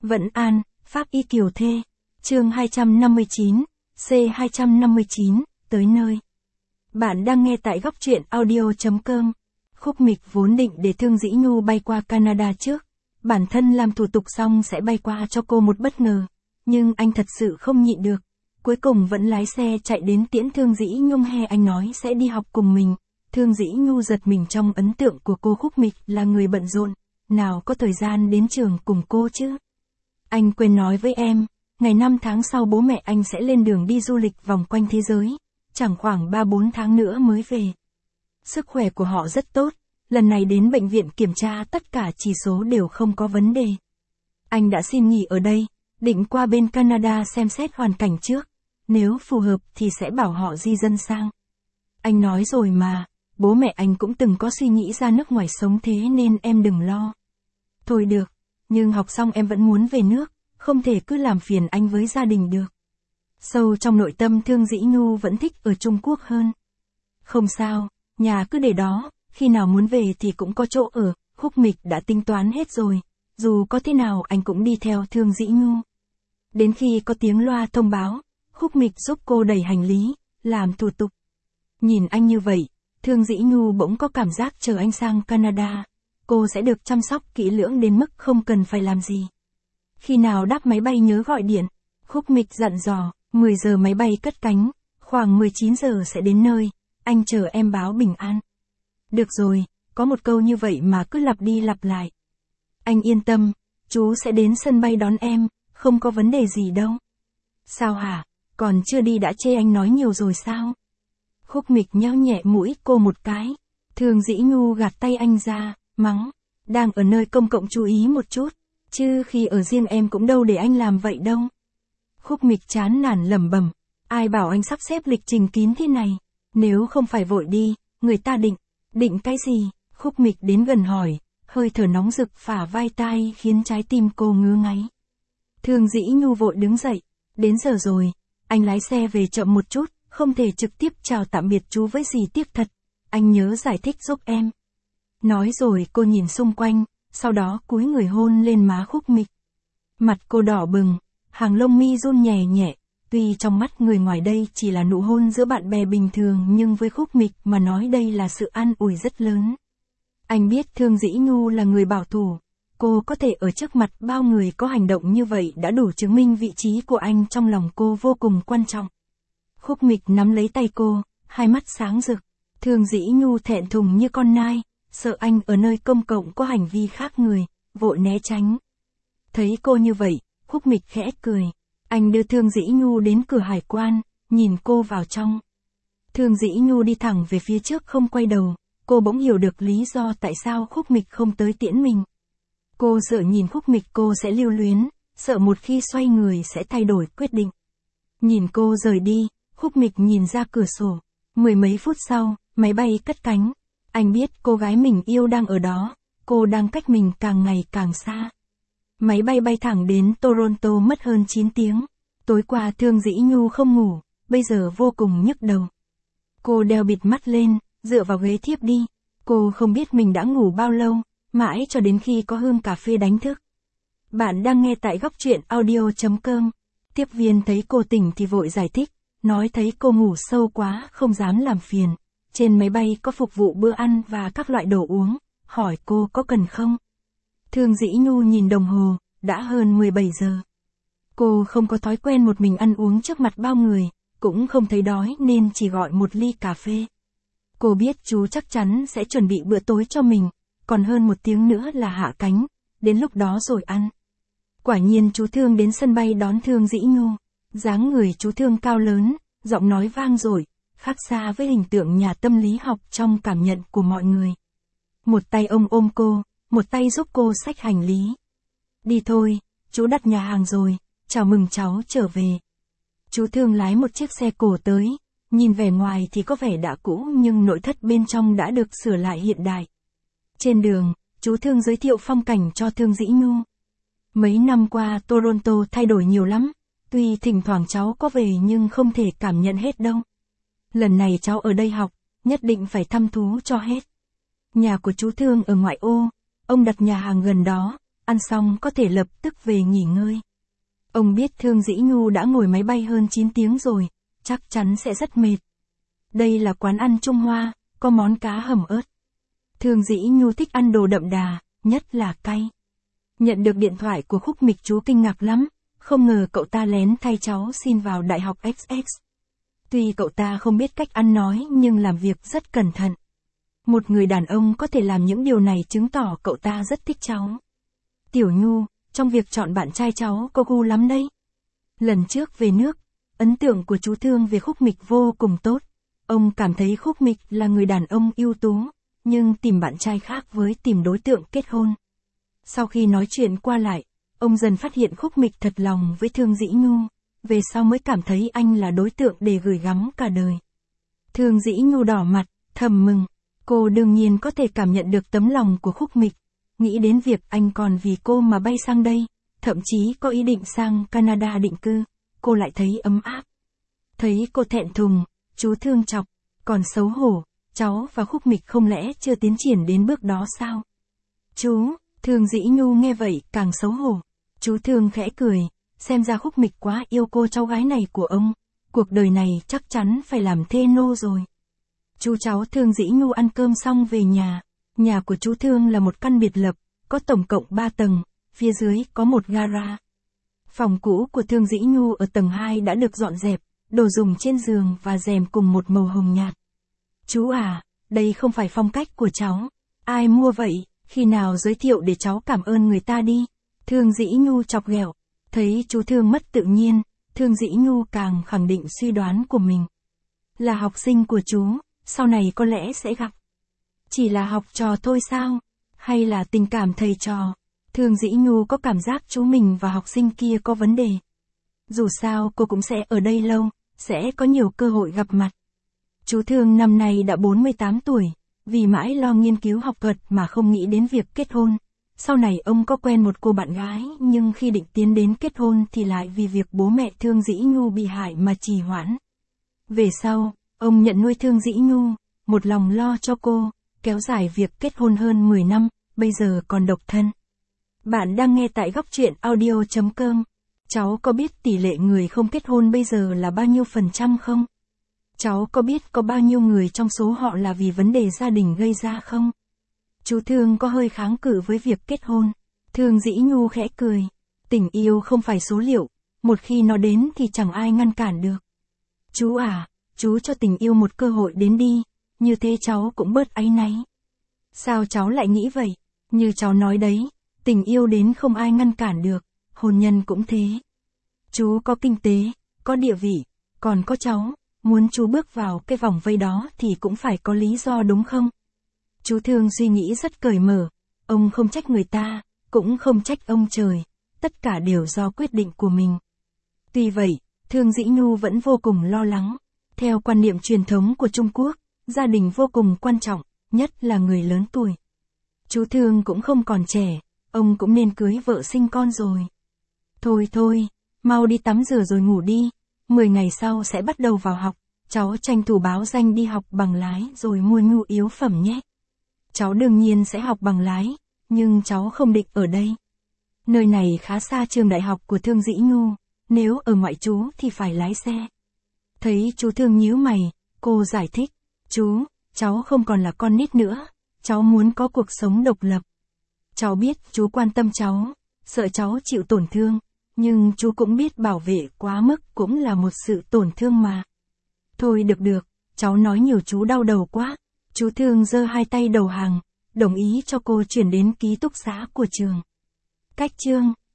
Vẫn An, Pháp Y Kiều Thê. Chương 259, C259, tới nơi. Bạn đang nghe tại góc truyện audio.com. Khúc Mịch vốn định để Thương Dĩ Nhu bay qua Canada trước. Bản thân làm thủ tục xong sẽ bay qua cho cô một bất ngờ. Nhưng anh thật sự không nhịn được. Cuối cùng vẫn lái xe chạy đến tiễn Thương Dĩ Nhu. Anh nói sẽ đi học cùng mình. Thương Dĩ Nhu giật mình, trong ấn tượng của cô Khúc Mịch là người bận rộn, nào có thời gian đến trường cùng cô chứ. Anh quên nói với em, ngày 5 tháng sau bố mẹ anh sẽ lên đường đi du lịch vòng quanh thế giới, chẳng khoảng 3-4 tháng nữa mới về. Sức khỏe của họ rất tốt, lần này đến bệnh viện kiểm tra tất cả chỉ số đều không có vấn đề. Anh đã xin nghỉ ở đây, định qua bên Canada xem xét hoàn cảnh trước, nếu phù hợp thì sẽ bảo họ di dân sang. Anh nói rồi mà, bố mẹ anh cũng từng có suy nghĩ ra nước ngoài sống, thế nên em đừng lo. Thôi được, nhưng học xong em vẫn muốn về nước, không thể cứ làm phiền anh với gia đình được. Sâu trong nội tâm Thương Dĩ Nhu vẫn thích ở Trung Quốc hơn. Không sao, nhà cứ để đó, khi nào muốn về thì cũng có chỗ ở, Khúc Mịch đã tính toán hết rồi, dù có thế nào anh cũng đi theo Thương Dĩ Nhu. Đến khi có tiếng loa thông báo, Khúc Mịch giúp cô đẩy hành lý, làm thủ tục. Nhìn anh như vậy, Thương Dĩ Nhu bỗng có cảm giác chờ anh sang Canada, cô sẽ được chăm sóc kỹ lưỡng đến mức không cần phải làm gì. Khi nào đáp máy bay nhớ gọi điện, Khúc Mịch dặn dò, 10 giờ máy bay cất cánh, khoảng 19 giờ sẽ đến nơi, anh chờ em báo bình an. Được rồi, có một câu như vậy mà cứ lặp đi lặp lại. Anh yên tâm, chú sẽ đến sân bay đón em, không có vấn đề gì đâu. Sao hả, còn chưa đi đã chê anh nói nhiều rồi sao? Khúc Mịch nhéo nhẹ mũi cô một cái. Thương Dĩ Nhu gạt tay anh ra, mắng, đang ở nơi công cộng chú ý một chút, chứ khi ở riêng em cũng đâu để anh làm vậy đâu. Khúc Mịch chán nản lẩm bẩm, ai bảo anh sắp xếp lịch trình kín thế này, nếu không phải vội đi, người ta định cái gì? Khúc Mịch đến gần hỏi, hơi thở nóng rực phả vai tai khiến trái tim cô ngứa ngáy. Thương Dĩ Nhu vội đứng dậy, đến giờ rồi, anh lái xe về chậm một chút, không thể trực tiếp chào tạm biệt chú với dì tiếc thật, anh nhớ giải thích giúp em. Nói rồi cô nhìn xung quanh, sau đó cúi người hôn lên má Khúc Mịch. Mặt cô đỏ bừng, hàng lông mi run nhẹ nhẹ, tuy trong mắt người ngoài đây chỉ là nụ hôn giữa bạn bè bình thường nhưng với Khúc Mịch mà nói đây là sự an ủi rất lớn. Anh biết Thương Dĩ Nhu là người bảo thủ, cô có thể ở trước mặt bao người có hành động như vậy đã đủ chứng minh vị trí của anh trong lòng cô vô cùng quan trọng. Khúc Mịch nắm lấy tay cô, hai mắt sáng rực. Thương Dĩ Nhu thẹn thùng như con nai, sợ anh ở nơi công cộng có hành vi khác người, vội né tránh. Thấy cô như vậy, Khúc Mịch khẽ cười. Anh đưa Thương Dĩ Nhu đến cửa hải quan, nhìn cô vào trong. Thương Dĩ Nhu đi thẳng về phía trước không quay đầu, cô bỗng hiểu được lý do tại sao Khúc Mịch không tới tiễn mình. Cô sợ nhìn Khúc Mịch cô sẽ lưu luyến, sợ một khi xoay người sẽ thay đổi quyết định. Nhìn cô rời đi, Khúc Mịch nhìn ra cửa sổ. 10 mấy phút sau, máy bay cất cánh. Anh biết cô gái mình yêu đang ở đó, cô đang cách mình càng ngày càng xa. Máy bay bay thẳng đến Toronto mất hơn 9 tiếng. Tối qua Thương Dĩ Nhu không ngủ, bây giờ vô cùng nhức đầu. Cô đeo bịt mắt lên, dựa vào ghế thiếp đi. Cô không biết mình đã ngủ bao lâu, mãi cho đến khi có hương cà phê đánh thức. Bạn đang nghe tại góc truyện audio.com. Tiếp viên thấy cô tỉnh thì vội giải thích, nói thấy cô ngủ sâu quá không dám làm phiền. Trên máy bay có phục vụ bữa ăn và các loại đồ uống, hỏi cô có cần không? Thương Dĩ Nhu nhìn đồng hồ, đã hơn 17 giờ. Cô không có thói quen một mình ăn uống trước mặt bao người, cũng không thấy đói nên chỉ gọi một ly cà phê. Cô biết chú chắc chắn sẽ chuẩn bị bữa tối cho mình, còn hơn 1 tiếng nữa là hạ cánh, đến lúc đó rồi ăn. Quả nhiên chú Thương đến sân bay đón Thương Dĩ Nhu, dáng người chú Thương cao lớn, giọng nói vang dội, khác xa với hình tượng nhà tâm lý học trong cảm nhận của mọi người. Một tay ông ôm cô, một tay giúp cô xách hành lý. Đi thôi, chú đặt nhà hàng rồi, chào mừng cháu trở về. Chú Thương lái một chiếc xe cổ tới, nhìn vẻ ngoài thì có vẻ đã cũ nhưng nội thất bên trong đã được sửa lại hiện đại. Trên đường, chú Thương giới thiệu phong cảnh cho Thương Dĩ Nhu. Mấy năm qua Toronto thay đổi nhiều lắm, tuy thỉnh thoảng cháu có về nhưng không thể cảm nhận hết đâu. Lần này cháu ở đây học, nhất định phải thăm thú cho hết. Nhà của chú Thương ở ngoại ô, ông đặt nhà hàng gần đó, ăn xong có thể lập tức về nghỉ ngơi. Ông biết Thương Dĩ Nhu đã ngồi máy bay hơn 9 tiếng rồi, chắc chắn sẽ rất mệt. Đây là quán ăn Trung Hoa, có món cá hầm ớt. Thương Dĩ Nhu thích ăn đồ đậm đà, nhất là cay. Nhận được điện thoại của Khúc Mịch chú kinh ngạc lắm, không ngờ cậu ta lén thay cháu xin vào Đại học XX. Tuy cậu ta không biết cách ăn nói nhưng làm việc rất cẩn thận. Một người đàn ông có thể làm những điều này chứng tỏ cậu ta rất thích cháu. Tiểu Nhu, trong việc chọn bạn trai cháu có gu lắm đấy. Lần trước về nước, ấn tượng của chú Thương về Khúc Mịch vô cùng tốt. Ông cảm thấy Khúc Mịch là người đàn ông ưu tú, nhưng tìm bạn trai khác với tìm đối tượng kết hôn. Sau khi nói chuyện qua lại, ông dần phát hiện Khúc Mịch thật lòng với Thương Dĩ Nhu, về sau mới cảm thấy anh là đối tượng để gửi gắm cả đời. Thương Dĩ Nhu đỏ mặt, thầm mừng, cô đương nhiên có thể cảm nhận được tấm lòng của Khúc Mịch, nghĩ đến việc anh còn vì cô mà bay sang đây, thậm chí có ý định sang Canada định cư, cô lại thấy ấm áp. Thấy cô thẹn thùng, chú Thương chọc, còn xấu hổ, cháu và Khúc Mịch không lẽ chưa tiến triển đến bước đó sao? Chú, Thương Dĩ Nhu nghe vậy càng xấu hổ. Chú Thương khẽ cười, xem ra Khúc Mịch quá yêu cô cháu gái này của ông, cuộc đời này chắc chắn phải làm thê nô rồi. Chú cháu Thương Dĩ Nhu ăn cơm xong về nhà của chú Thương là một căn biệt lập, có tổng cộng 3 tầng, phía dưới có một gara. Phòng cũ của Thương Dĩ Nhu ở tầng 2 đã được dọn dẹp, đồ dùng trên giường và rèm cùng một màu hồng nhạt. Chú à, đây không phải phong cách của cháu. Ai mua vậy, khi nào giới thiệu để cháu cảm ơn người ta đi. Thương Dĩ Nhu chọc ghẹo. Thấy chú Thương mất tự nhiên, Thương Dĩ Nhu càng khẳng định suy đoán của mình. Là học sinh của chú, sau này có lẽ sẽ gặp. Chỉ là học trò thôi sao? Hay là tình cảm thầy trò? Thương Dĩ Nhu có cảm giác chú mình và học sinh kia có vấn đề. Dù sao cô cũng sẽ ở đây lâu, sẽ có nhiều cơ hội gặp mặt. Chú Thương năm nay đã 48 tuổi, vì mãi lo nghiên cứu học thuật mà không nghĩ đến việc kết hôn. Sau này ông có quen một cô bạn gái nhưng khi định tiến đến kết hôn thì lại vì việc bố mẹ Thương Dĩ Nhu bị hại mà trì hoãn. Về sau, ông nhận nuôi Thương Dĩ Nhu, một lòng lo cho cô, kéo dài việc kết hôn hơn 10 năm, bây giờ còn độc thân. Bạn đang nghe tại Góc Truyện Audio.com. Cháu có biết tỷ lệ người không kết hôn bây giờ là bao nhiêu % không? Cháu có biết có bao nhiêu người trong số họ là vì vấn đề gia đình gây ra không? Chú Thương có hơi kháng cự với việc kết hôn. Thương Dĩ Nhu khẽ cười. Tình yêu không phải số liệu, một khi nó đến thì chẳng ai ngăn cản được. Chú à, chú cho tình yêu một cơ hội đến đi, như thế cháu cũng bớt áy náy. Sao cháu lại nghĩ vậy? Như cháu nói đấy, tình yêu đến không ai ngăn cản được, hôn nhân cũng thế. Chú có kinh tế, có địa vị, còn có cháu, muốn chú bước vào cái vòng vây đó thì cũng phải có lý do đúng không? Chú Thương suy nghĩ rất cởi mở, ông không trách người ta, cũng không trách ông trời, tất cả đều do quyết định của mình. Tuy vậy, Thương Dĩ Nhu vẫn vô cùng lo lắng. Theo quan niệm truyền thống của Trung Quốc, gia đình vô cùng quan trọng, nhất là người lớn tuổi. Chú Thương cũng không còn trẻ, ông cũng nên cưới vợ sinh con rồi. Thôi, mau đi tắm rửa rồi ngủ đi, 10 ngày sau sẽ bắt đầu vào học, cháu tranh thủ báo danh đi học bằng lái rồi mua nhu yếu phẩm nhé. Cháu đương nhiên sẽ học bằng lái, nhưng cháu không định ở đây. Nơi này khá xa trường đại học của Thương Dĩ Nhu, nếu ở ngoại trú thì phải lái xe. Thấy chú Thương nhíu mày, cô giải thích, chú, cháu không còn là con nít nữa, cháu muốn có cuộc sống độc lập. Cháu biết chú quan tâm cháu, sợ cháu chịu tổn thương, nhưng chú cũng biết bảo vệ quá mức cũng là một sự tổn thương mà. Thôi được, cháu nói nhiều chú đau đầu quá. Chú Thương giơ hai tay đầu hàng, đồng ý cho cô chuyển đến ký túc xá của trường. Cách chương